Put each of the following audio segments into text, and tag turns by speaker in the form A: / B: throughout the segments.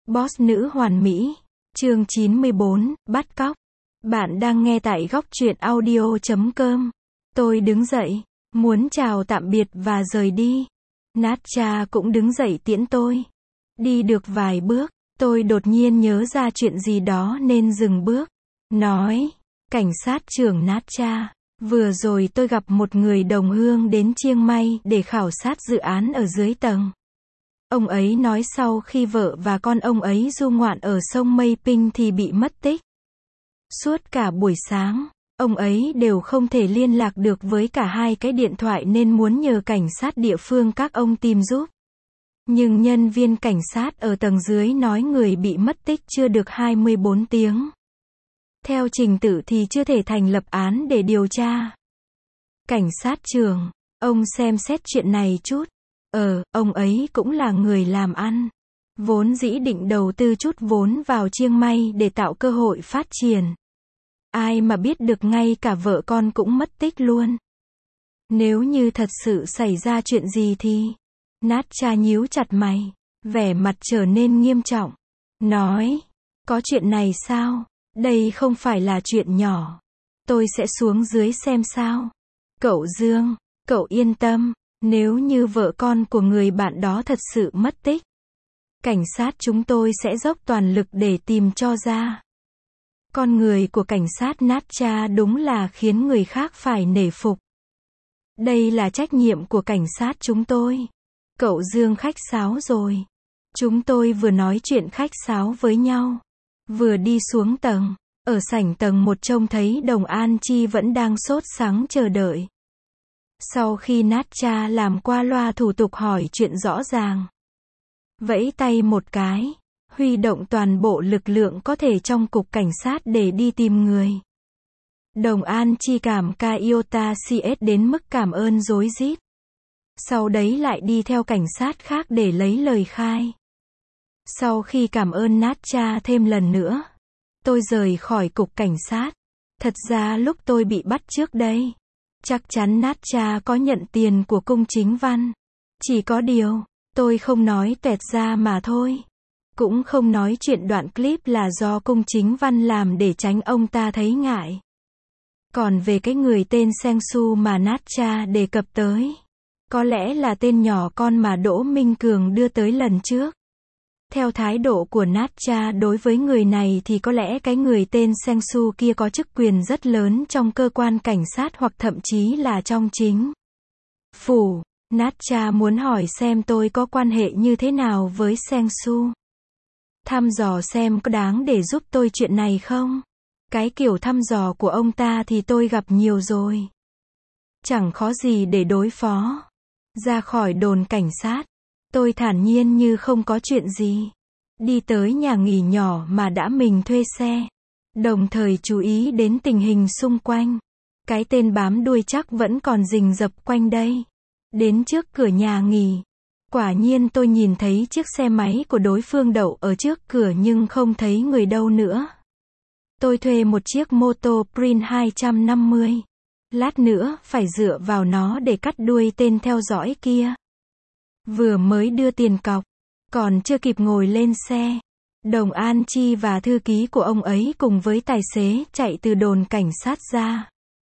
A: Boss nữ hoàn mỹ. Chương 94, bắt cóc. Bạn đang nghe tại góc truyện audio.com. Tôi đứng dậy, muốn chào tạm biệt và rời đi. Natcha cũng đứng dậy tiễn tôi. Đi được vài bước, tôi đột nhiên nhớ ra chuyện gì đó nên dừng bước. Nói, cảnh sát trưởng Natcha, vừa rồi tôi gặp một người đồng hương đến Chiang Mai để khảo sát dự án ở dưới tầng. Ông ấy nói sau khi vợ và con ông ấy du ngoạn ở sông Mây Pinh thì bị mất tích. Suốt cả buổi sáng, ông ấy đều không thể liên lạc được với cả hai cái điện thoại nên muốn nhờ cảnh sát địa phương các ông tìm giúp. Nhưng nhân viên cảnh sát ở tầng dưới nói người bị mất tích chưa được 24 tiếng. Theo trình tự thì chưa thể thành lập án để điều tra. Cảnh sát trưởng, ông xem xét chuyện này chút. Ông ấy cũng là người làm ăn. Vốn dĩ định đầu tư chút vốn vào Chiang Mai để tạo cơ hội phát triển. Ai mà biết được ngay cả vợ con cũng mất tích luôn. Nếu như thật sự xảy ra chuyện gì thì... Natcha nhíu chặt mày, vẻ mặt trở nên nghiêm trọng. Nói, có chuyện này sao? Đây không phải là chuyện nhỏ. Tôi sẽ xuống dưới xem sao. Cậu Dương, cậu yên tâm. Nếu như vợ con của người bạn đó thật sự mất tích, cảnh sát chúng tôi sẽ dốc toàn lực để tìm cho ra. Con người của cảnh sát Natcha đúng là khiến người khác phải nể phục. Đây là trách nhiệm của cảnh sát chúng tôi. Cậu Dương khách sáo rồi. Chúng tôi vừa nói chuyện khách sáo với nhau, vừa đi xuống tầng. Ở sảnh tầng 1 trông thấy Đồng An Chi vẫn đang sốt sắng chờ đợi. Sau khi Natcha làm qua loa thủ tục hỏi chuyện rõ ràng, vẫy tay một cái, huy động toàn bộ lực lượng có thể trong cục cảnh sát để đi tìm người. Đồng An Chi cảm ca Iota CS đến mức cảm ơn rối rít. Sau đấy lại đi theo cảnh sát khác để lấy lời khai. Sau khi cảm ơn Natcha thêm lần nữa, tôi rời khỏi cục cảnh sát. Thật ra lúc tôi bị bắt trước đây, chắc chắn Natcha có nhận tiền của cung chính văn. Chỉ có điều, tôi không nói tuẹt ra mà thôi. Cũng không nói chuyện đoạn clip là do cung chính văn làm để tránh ông ta thấy ngại. Còn về cái người tên Seng Su mà Natcha đề cập tới, có lẽ là tên nhỏ con mà Đỗ Minh Cường đưa tới lần trước. Theo thái độ của Natcha đối với người này thì có lẽ cái người tên Seng Su kia có chức quyền rất lớn trong cơ quan cảnh sát hoặc thậm chí là trong chính phủ. Natcha muốn hỏi xem tôi có quan hệ như thế nào với Seng Su. Thăm dò xem có đáng để giúp tôi chuyện này không? Cái kiểu thăm dò của ông ta thì tôi gặp nhiều rồi. Chẳng khó gì để đối phó. Ra khỏi đồn cảnh sát, tôi thản nhiên như không có chuyện gì. Đi tới nhà nghỉ nhỏ mà đã mình thuê xe. Đồng thời chú ý đến tình hình xung quanh. Cái tên bám đuôi chắc vẫn còn rình rập quanh đây. Đến trước cửa nhà nghỉ. Quả nhiên tôi nhìn thấy chiếc xe máy của đối phương đậu ở trước cửa nhưng không thấy người đâu nữa. Tôi thuê một chiếc mô tô Prin 250. Lát nữa phải dựa vào nó để cắt đuôi tên theo dõi kia. Vừa mới đưa tiền cọc, còn chưa kịp ngồi lên xe, Đồng An Chi và thư ký của ông ấy cùng với tài xế chạy từ đồn cảnh sát ra.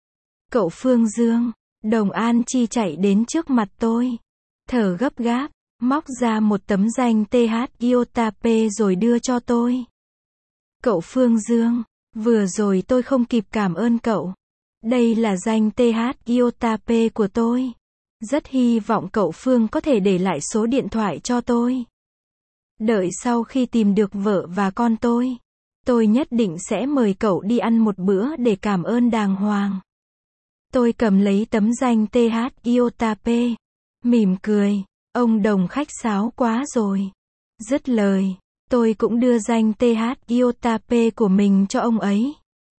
A: Cậu Phương Dương, Đồng An Chi chạy đến trước mặt tôi, thở gấp gáp, móc ra một tấm danh TH Iota P rồi đưa cho tôi. Cậu Phương Dương, vừa rồi tôi không kịp cảm ơn cậu. Đây là danh TH Iota P của tôi. Rất hy vọng cậu Phương có thể để lại số điện thoại cho tôi. Đợi sau khi tìm được vợ và con tôi nhất định sẽ mời cậu đi ăn một bữa để cảm ơn đàng hoàng. Tôi cầm lấy tấm danh TH Iota P, mỉm cười, ông Đồng khách sáo quá rồi. Dứt lời, tôi cũng đưa danh TH Iota P của mình cho ông ấy.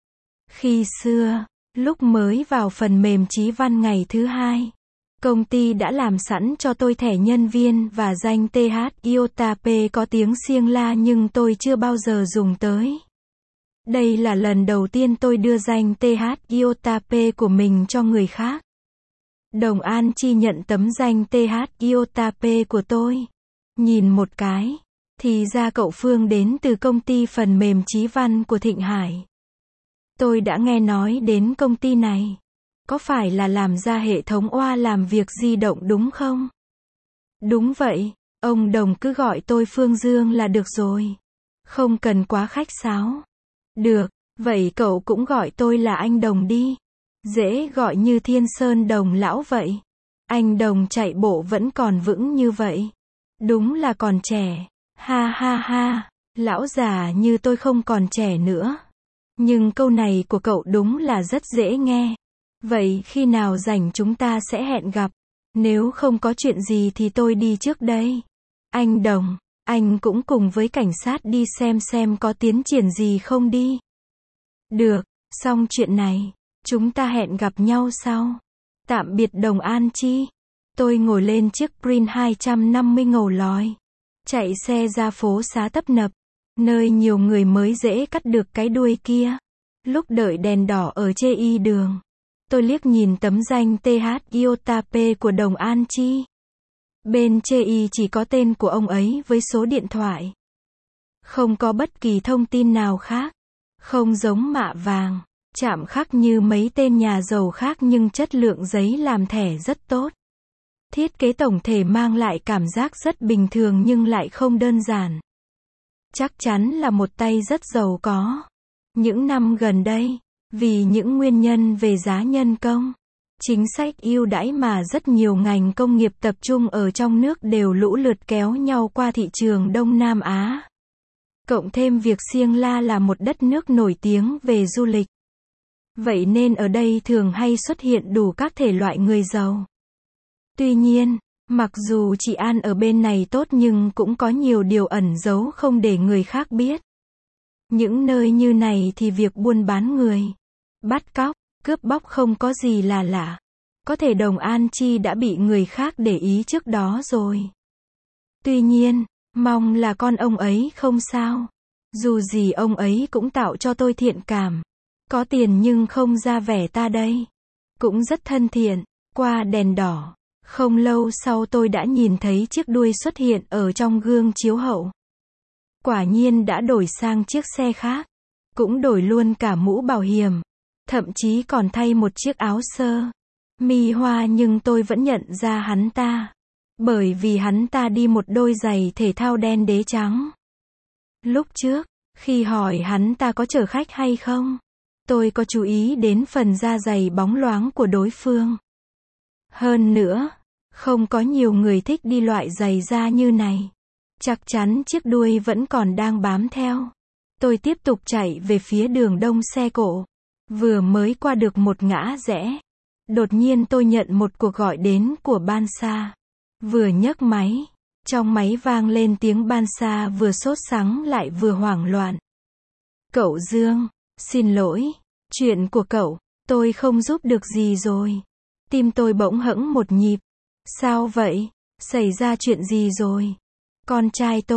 A: Khi xưa, lúc mới vào phần mềm Chí Văn ngày thứ 2, công ty đã làm sẵn cho tôi thẻ nhân viên và danh TH Iota P có tiếng xiêng la nhưng tôi chưa bao giờ dùng tới. Đây là lần đầu tiên tôi đưa danh TH Iota P của mình cho người khác. Đồng An Chi nhận tấm danh TH Iota P của tôi. Nhìn một cái, Thì ra cậu Phương đến từ công ty phần mềm Chí Văn của Thịnh Hải. Tôi đã nghe nói đến công ty này. Có phải là làm ra hệ thống oa làm việc di động đúng không? Đúng vậy, ông Đồng cứ gọi tôi Phương Dương là được rồi. Không cần quá khách sáo. Được, vậy cậu cũng gọi tôi là anh Đồng đi. Dễ gọi như Thiên Sơn Đồng lão vậy. Anh Đồng chạy bộ vẫn còn vững như vậy. Đúng là còn trẻ. Ha ha ha, lão già như tôi không còn trẻ nữa. Nhưng câu này của cậu đúng là rất dễ nghe. Vậy khi nào rảnh chúng ta sẽ hẹn gặp. Nếu không có chuyện gì thì tôi đi trước đây. Anh Đồng, anh cũng cùng với cảnh sát đi xem có tiến triển gì không đi. Được, xong chuyện này, chúng ta hẹn gặp nhau sau. Tạm biệt Đồng An Chi. Tôi ngồi lên chiếc Prin 250 ngầu lòi. Chạy xe ra phố xá tấp nập. Nơi nhiều người mới dễ cắt được cái đuôi kia. Lúc đợi đèn đỏ ở chê y đường. Tôi liếc nhìn tấm danh TH Iotape của Đồng An Chi. Bên chê y chỉ có tên của ông ấy với số điện thoại. Không có bất kỳ thông tin nào khác. Không giống mạ vàng, chạm khắc như mấy tên nhà giàu khác nhưng chất lượng giấy làm thẻ rất tốt. Thiết kế tổng thể mang lại cảm giác rất bình thường nhưng lại không đơn giản. Chắc chắn là một tay rất giàu có. Những năm gần đây, vì những nguyên nhân về giá nhân công, chính sách ưu đãi mà rất nhiều ngành công nghiệp tập trung ở trong nước đều lũ lượt kéo nhau qua thị trường Đông Nam Á. Cộng thêm việc Siêng La là một đất nước nổi tiếng về du lịch. Vậy nên ở đây thường hay xuất hiện đủ các thể loại người giàu. Tuy nhiên, mặc dù chị An ở bên này tốt nhưng cũng có nhiều điều ẩn giấu không để người khác biết. Những nơi như này thì việc buôn bán người, bắt cóc, cướp bóc không có gì là lạ. Có thể Đồng An Chi đã bị người khác để ý trước đó rồi. Tuy nhiên, mong là con ông ấy không sao. Dù gì ông ấy cũng tạo cho tôi thiện cảm. Có tiền nhưng không ra vẻ ta đây. Cũng rất thân thiện. Qua đèn đỏ. Không lâu sau tôi đã nhìn thấy chiếc đuôi xuất hiện ở trong gương chiếu hậu. Quả nhiên đã đổi sang chiếc xe khác. Cũng đổi luôn cả mũ bảo hiểm. Thậm chí còn thay một chiếc áo sơ mi hoa nhưng tôi vẫn nhận ra hắn ta. Bởi vì hắn ta đi một đôi giày thể thao đen đế trắng. Lúc trước, khi hỏi hắn ta có chở khách hay không, tôi có chú ý đến phần da giày bóng loáng của đối phương. Hơn nữa, không có nhiều người thích đi loại giày da như này. Chắc chắn chiếc đuôi vẫn còn đang bám theo. Tôi tiếp tục chạy về phía đường đông xe cộ. Vừa mới qua được một ngã rẽ. Đột nhiên tôi nhận một cuộc gọi đến của ban xa. Vừa nhấc máy. Trong máy vang lên tiếng ban xa vừa sốt sắng lại vừa hoảng loạn. Cậu Dương, xin lỗi. Chuyện của cậu, tôi không giúp được gì rồi. Tim tôi bỗng hẫng một nhịp. Sao vậy? Xảy ra chuyện gì rồi? Con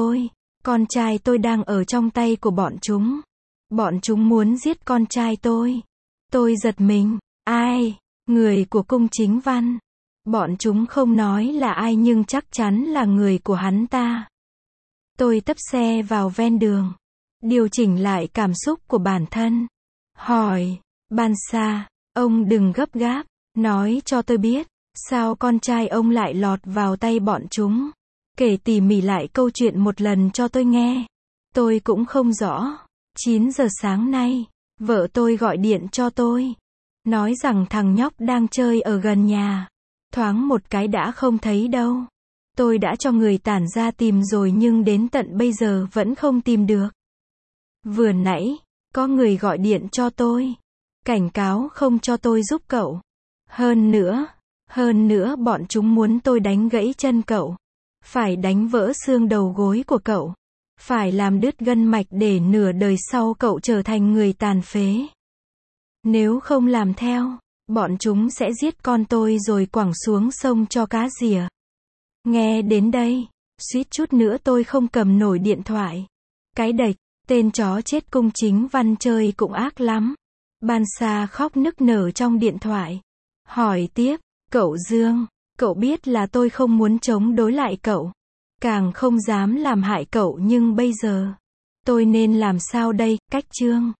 A: trai tôi đang ở trong tay của bọn chúng. Bọn chúng muốn giết con trai tôi. Tôi giật mình. Ai? Người của cung chính văn. Bọn chúng không nói là ai nhưng chắc chắn là người của hắn ta. Tôi tấp xe vào ven đường. Điều chỉnh lại cảm xúc của bản thân. Hỏi, ban xa, ông đừng gấp gáp. Nói cho tôi biết, sao con trai ông lại lọt vào tay bọn chúng. Kể tỉ mỉ lại câu chuyện một lần cho tôi nghe. Tôi cũng không rõ. 9 giờ sáng nay, vợ tôi gọi điện cho tôi. Nói rằng thằng nhóc đang chơi ở gần nhà. Thoáng một cái đã không thấy đâu. Tôi đã cho người tản ra tìm rồi nhưng đến tận bây giờ vẫn không tìm được. Vừa nãy, có người gọi điện cho tôi. Cảnh cáo không cho tôi giúp cậu. Hơn nữa bọn chúng muốn tôi đánh gãy chân cậu. Phải đánh vỡ xương đầu gối của cậu. Phải làm đứt gân mạch để nửa đời sau cậu trở thành người tàn phế. Nếu không làm theo, bọn chúng sẽ giết con tôi rồi quẳng xuống sông cho cá rỉa. Nghe đến đây, suýt chút nữa tôi không cầm nổi điện thoại. Cái đệch, tên chó chết cung chính văn chơi cũng ác lắm. Ban xa khóc nức nở trong điện thoại. Hỏi tiếp, cậu Dương, cậu biết là tôi không muốn chống đối lại cậu. Càng không dám làm hại cậu nhưng bây giờ, tôi nên làm sao đây, cách chương.